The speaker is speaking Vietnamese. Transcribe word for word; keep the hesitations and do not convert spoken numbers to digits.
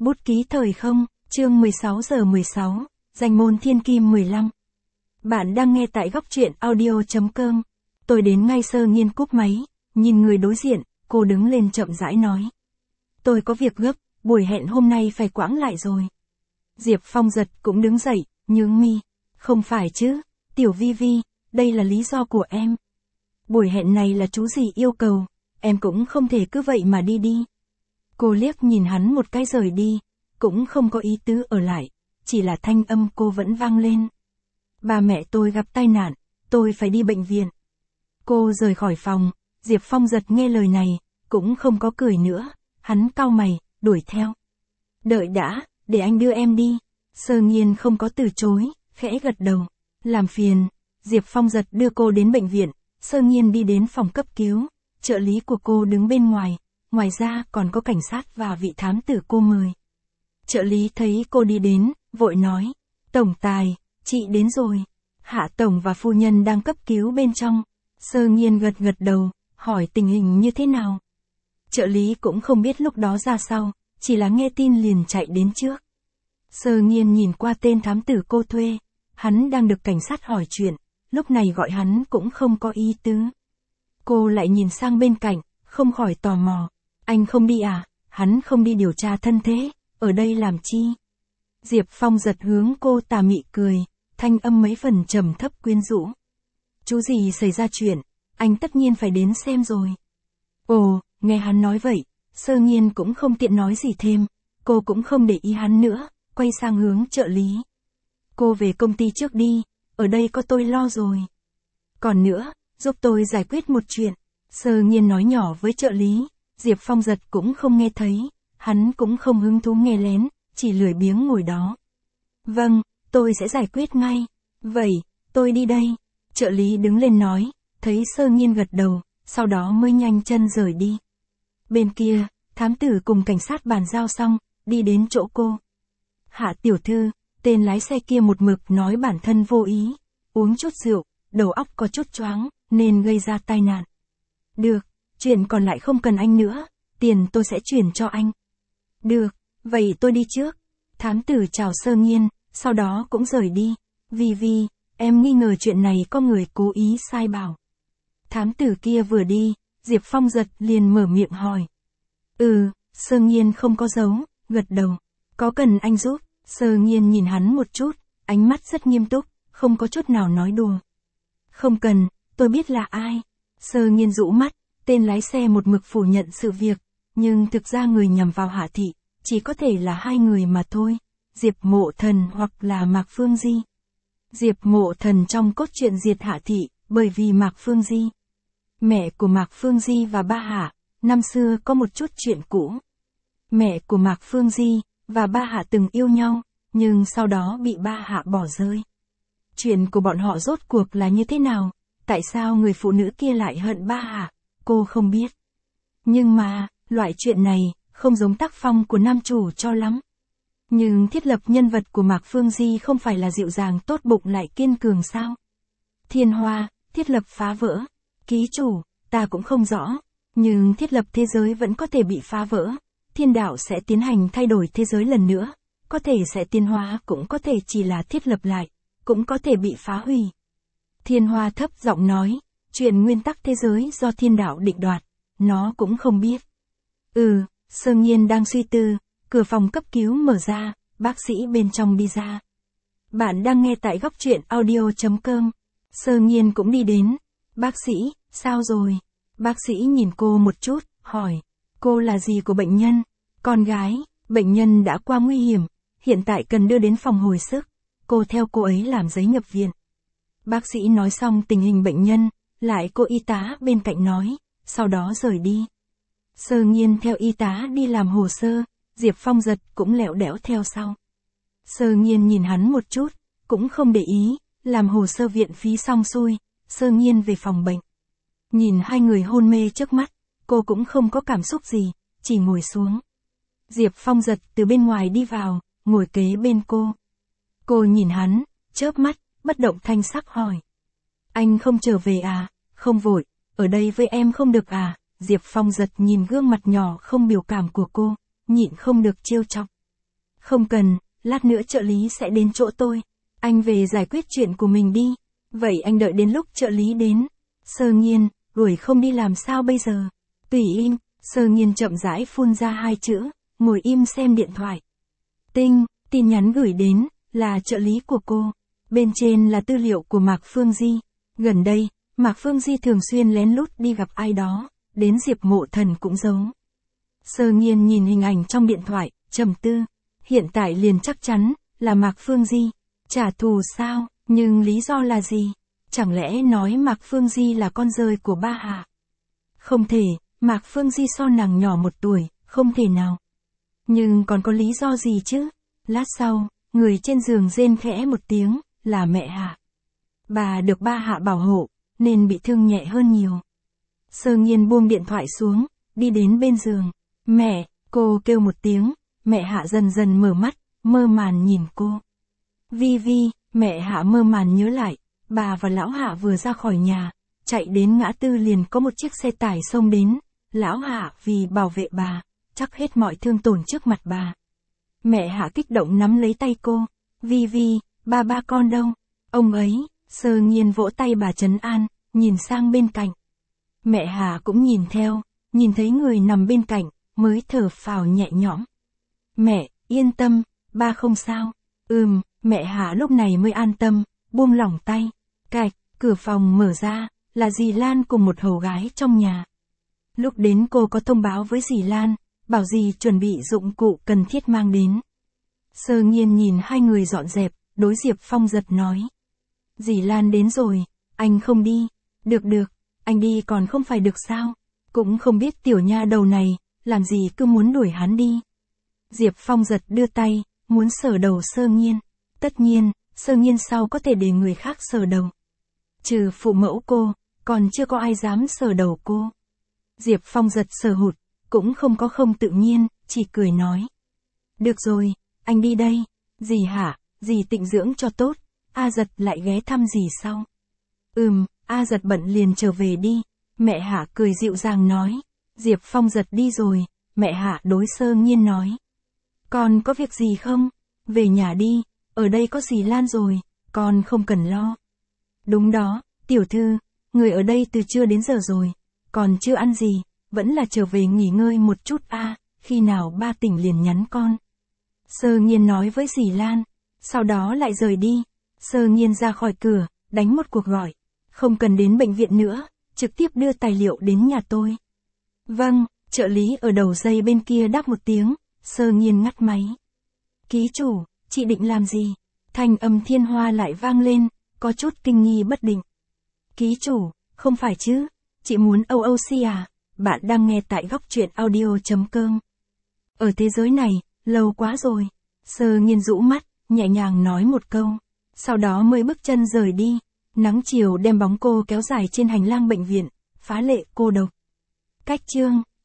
Bút ký thời không, chương mười sáu giờ mười sáu, danh môn thiên kim mười lăm. Bạn đang nghe tại góc truyện audio chấm com. Tôi đến ngay Sơ Nghiên cúp máy, nhìn người đối diện, cô đứng lên chậm rãi nói. Tôi có việc gấp, buổi hẹn hôm nay phải quãng lại rồi. Diệp Phong giật cũng đứng dậy, nhướng mi. Không phải chứ, Tiểu Vi Vi, đây là lý do của em. Buổi hẹn này là chú gì yêu cầu, em cũng không thể cứ vậy mà đi đi. Cô liếc nhìn hắn một cái rời đi, cũng không có ý tứ ở lại, chỉ là thanh âm cô vẫn vang lên. Ba mẹ tôi gặp tai nạn, tôi phải đi bệnh viện. Cô rời khỏi phòng, Diệp Phong giật nghe lời này, cũng không có cười nữa, hắn cau mày, đuổi theo. Đợi đã, để anh đưa em đi. Sơ Nghiên không có từ chối, khẽ gật đầu. Làm phiền, Diệp Phong giật đưa cô đến bệnh viện, Sơ Nghiên đi đến phòng cấp cứu, trợ lý của cô đứng bên ngoài, ngoài ra còn có cảnh sát và vị thám tử cô mời. Trợ lý thấy cô đi đến, vội nói, Tổng tài, chị đến rồi. Hạ Tổng và phu nhân đang cấp cứu bên trong. Sơ Nghiên gật gật đầu, hỏi tình hình như thế nào. Trợ lý cũng không biết lúc đó ra sao, chỉ là nghe tin liền chạy đến trước. Sơ Nghiên nhìn qua tên thám tử cô thuê, hắn đang được cảnh sát hỏi chuyện, lúc này gọi hắn cũng không có ý tứ. Cô lại nhìn sang bên cạnh, không khỏi tò mò. Anh không đi à? Hắn không đi điều tra thân thế, ở đây làm chi? Diệp Phong giật hướng cô tà mị cười, thanh âm mấy phần trầm thấp quyến rũ. Chú gì xảy ra chuyện, anh tất nhiên phải đến xem rồi. Ồ, nghe hắn nói vậy, Sơ Nghiên cũng không tiện nói gì thêm, cô cũng không để ý hắn nữa, quay sang hướng trợ lý. Cô về công ty trước đi, ở đây có tôi lo rồi. Còn nữa, giúp tôi giải quyết một chuyện. Sơ Nghiên nói nhỏ với trợ lý, Diệp Phong giật cũng không nghe thấy, hắn cũng không hứng thú nghe lén, chỉ lười biếng ngồi đó. Vâng, tôi sẽ giải quyết ngay. Vậy, tôi đi đây. Trợ lý đứng lên nói, thấy Sơ Nghiên gật đầu, sau đó mới nhanh chân rời đi. Bên kia, thám tử cùng cảnh sát bàn giao xong, đi đến chỗ cô. Hạ tiểu thư, tên lái xe kia một mực nói bản thân vô ý, uống chút rượu, đầu óc có chút choáng, nên gây ra tai nạn. Được, chuyện còn lại không cần anh nữa, tiền tôi sẽ chuyển cho anh. Được, vậy tôi đi trước. Thám tử chào Sơ Nghiên, sau đó cũng rời đi. Vi Vi, em nghi ngờ chuyện này có người cố ý sai bảo. Thám tử kia vừa đi, Diệp Phong giật liền mở miệng hỏi. Ừ, Sơ Nghiên không có giấu, gật đầu. Có cần anh giúp? Sơ Nghiên nhìn hắn một chút, ánh mắt rất nghiêm túc, không có chút nào nói đùa. Không cần, tôi biết là ai. Sơ Nghiên rũ mắt, tên lái xe một mực phủ nhận sự việc, nhưng thực ra người nhằm vào Hạ Thị, chỉ có thể là hai người mà thôi, Diệp Mộ Thần hoặc là Mạc Phương Di. Diệp Mộ Thần trong cốt truyện diệt Hạ Thị, bởi vì Mạc Phương Di. Mẹ của Mạc Phương Di và ba Hạ, năm xưa có một chút chuyện cũ. Mẹ của Mạc Phương Di và ba Hạ từng yêu nhau, nhưng sau đó bị ba Hạ bỏ rơi. Chuyện của bọn họ rốt cuộc là như thế nào? Tại sao người phụ nữ kia lại hận ba Hạ? Cô không biết. Nhưng mà, loại chuyện này, không giống tác phong của nam chủ cho lắm. Nhưng thiết lập nhân vật của Mạc Phương Di không phải là dịu dàng tốt bụng lại kiên cường sao? Thiên Hoa, thiết lập phá vỡ. Ký chủ, ta cũng không rõ. Nhưng thiết lập thế giới vẫn có thể bị phá vỡ. Thiên đạo sẽ tiến hành thay đổi thế giới lần nữa. Có thể sẽ tiến hóa, cũng có thể chỉ là thiết lập lại. Cũng có thể bị phá hủy. Thiên Hoa thấp giọng nói, chuyện nguyên tắc thế giới do thiên đạo định đoạt. Nó cũng không biết. Ừ, Sơ Nghiên đang suy tư, cửa phòng cấp cứu mở ra, bác sĩ bên trong đi ra. Bạn đang nghe tại góc truyện audio chấm com. Sơ Nghiên cũng đi đến. Bác sĩ, sao rồi? Bác sĩ nhìn cô một chút, hỏi. Cô là gì của bệnh nhân? Con gái, bệnh nhân đã qua nguy hiểm, hiện tại cần đưa đến phòng hồi sức. Cô theo cô ấy làm giấy nhập viện. Bác sĩ nói xong tình hình bệnh nhân, lại cô y tá bên cạnh nói, sau đó rời đi. Sơ Nghiên theo y tá đi làm hồ sơ, Diệp Phong giật cũng lẹo đẽo theo sau. Sơ Nghiên nhìn hắn một chút, cũng không để ý, làm hồ sơ viện phí xong xuôi, Sơ Nghiên về phòng bệnh. Nhìn hai người hôn mê trước mắt, cô cũng không có cảm xúc gì, chỉ ngồi xuống. Diệp Phong giật từ bên ngoài đi vào, ngồi kế bên cô. Cô nhìn hắn, chớp mắt, bất động thanh sắc hỏi. Anh không trở về à? Không vội, ở đây với em không được à? Diệp Phong giật nhìn gương mặt nhỏ không biểu cảm của cô, nhịn không được trêu chọc. Không cần, lát nữa trợ lý sẽ đến chỗ tôi. Anh về giải quyết chuyện của mình đi. Vậy anh đợi đến lúc trợ lý đến. Sơ Nghiên, đuổi không đi làm sao bây giờ? Tùy im, Sơ Nghiên chậm rãi phun ra hai chữ, ngồi im xem điện thoại. Tinh, tin nhắn gửi đến, là trợ lý của cô. Bên trên là tư liệu của Mạc Phương Di. Gần đây, Mạc Phương Di thường xuyên lén lút đi gặp ai đó, đến Diệp Mộ Thần cũng giấu. Sơ Nghiên nhìn hình ảnh trong điện thoại, trầm tư. Hiện tại liền chắc chắn, là Mạc Phương Di. Trả thù sao, nhưng lý do là gì? Chẳng lẽ nói Mạc Phương Di là con rơi của ba Hạ? Không thể, Mạc Phương Di so nàng nhỏ một tuổi, không thể nào. Nhưng còn có lý do gì chứ? Lát sau, người trên giường rên khẽ một tiếng, là mẹ Hạ. Bà được ba Hạ bảo hộ, nên bị thương nhẹ hơn nhiều. Sơ Nghiên buông điện thoại xuống, đi đến bên giường. Mẹ, cô kêu một tiếng, mẹ Hạ dần dần mở mắt, mơ màng nhìn cô. Vi Vi, mẹ Hạ mơ màng nhớ lại, bà và lão Hạ vừa ra khỏi nhà, chạy đến ngã tư liền có một chiếc xe tải xông đến. Lão Hạ vì bảo vệ bà, chắc hết mọi thương tổn trước mặt bà. Mẹ Hạ kích động nắm lấy tay cô. Vi Vi, ba ba con đâu? Ông ấy, Sơ Nghiên vỗ tay bà trấn an, nhìn sang bên cạnh. Mẹ Hạ cũng nhìn theo, nhìn thấy người nằm bên cạnh, mới thở phào nhẹ nhõm. Mẹ, yên tâm, ba không sao. Ừm, mẹ Hạ lúc này mới an tâm, buông lỏng tay. Cạch, cửa phòng mở ra, là dì Lan cùng một hầu gái trong nhà. Lúc đến cô có thông báo với dì Lan, bảo dì chuẩn bị dụng cụ cần thiết mang đến. Sơ Nghiên nhìn hai người dọn dẹp, đối Diệp Phong giật nói. Dì Lan đến rồi, anh không đi. Được được, anh đi còn không phải được sao? Cũng không biết tiểu nha đầu này, làm gì cứ muốn đuổi hắn đi. Diệp Phong giật đưa tay, muốn sờ đầu Sơ Nghiên. Tất nhiên, Sơ Nghiên sau có thể để người khác sờ đầu. Trừ phụ mẫu cô, còn chưa có ai dám sờ đầu cô. Diệp Phong giật sờ hụt, cũng không có không tự nhiên, chỉ cười nói. Được rồi, anh đi đây. Dì Hạ, dì tịnh dưỡng cho tốt, A Giật lại ghé thăm dì sau. Ừm, A Giật bận liền trở về đi. Mẹ Hạ cười dịu dàng nói. Diệp Phong giật đi rồi, mẹ Hạ đối Sơ Nghiên nói. Con có việc gì không? Về nhà đi, ở đây có dì Lan rồi, con không cần lo. Đúng đó, tiểu thư, người ở đây từ trưa đến giờ rồi, còn chưa ăn gì, vẫn là trở về nghỉ ngơi một chút a, à, khi nào ba tỉnh liền nhắn con. Sơ Nghiên nói với dì Lan, sau đó lại rời đi. Sơ Nghiên ra khỏi cửa, đánh một cuộc gọi, không cần đến bệnh viện nữa, trực tiếp đưa tài liệu đến nhà tôi. Vâng, trợ lý ở đầu dây bên kia đáp một tiếng, Sơ Nghiên ngắt máy. Ký chủ, chị định làm gì? Thanh âm Thiên Hoa lại vang lên, có chút kinh nghi bất định. Ký chủ, không phải chứ, chị muốn o o xê à? Bạn đang nghe tại góc truyện audio chấm com. Ở thế giới này, lâu quá rồi. Sơ Nghiên rũ mắt, nhẹ nhàng nói một câu, sau đó mới bước chân rời đi. Nắng chiều đem bóng cô kéo dài trên hành lang bệnh viện, phá lệ cô độc. Cách chương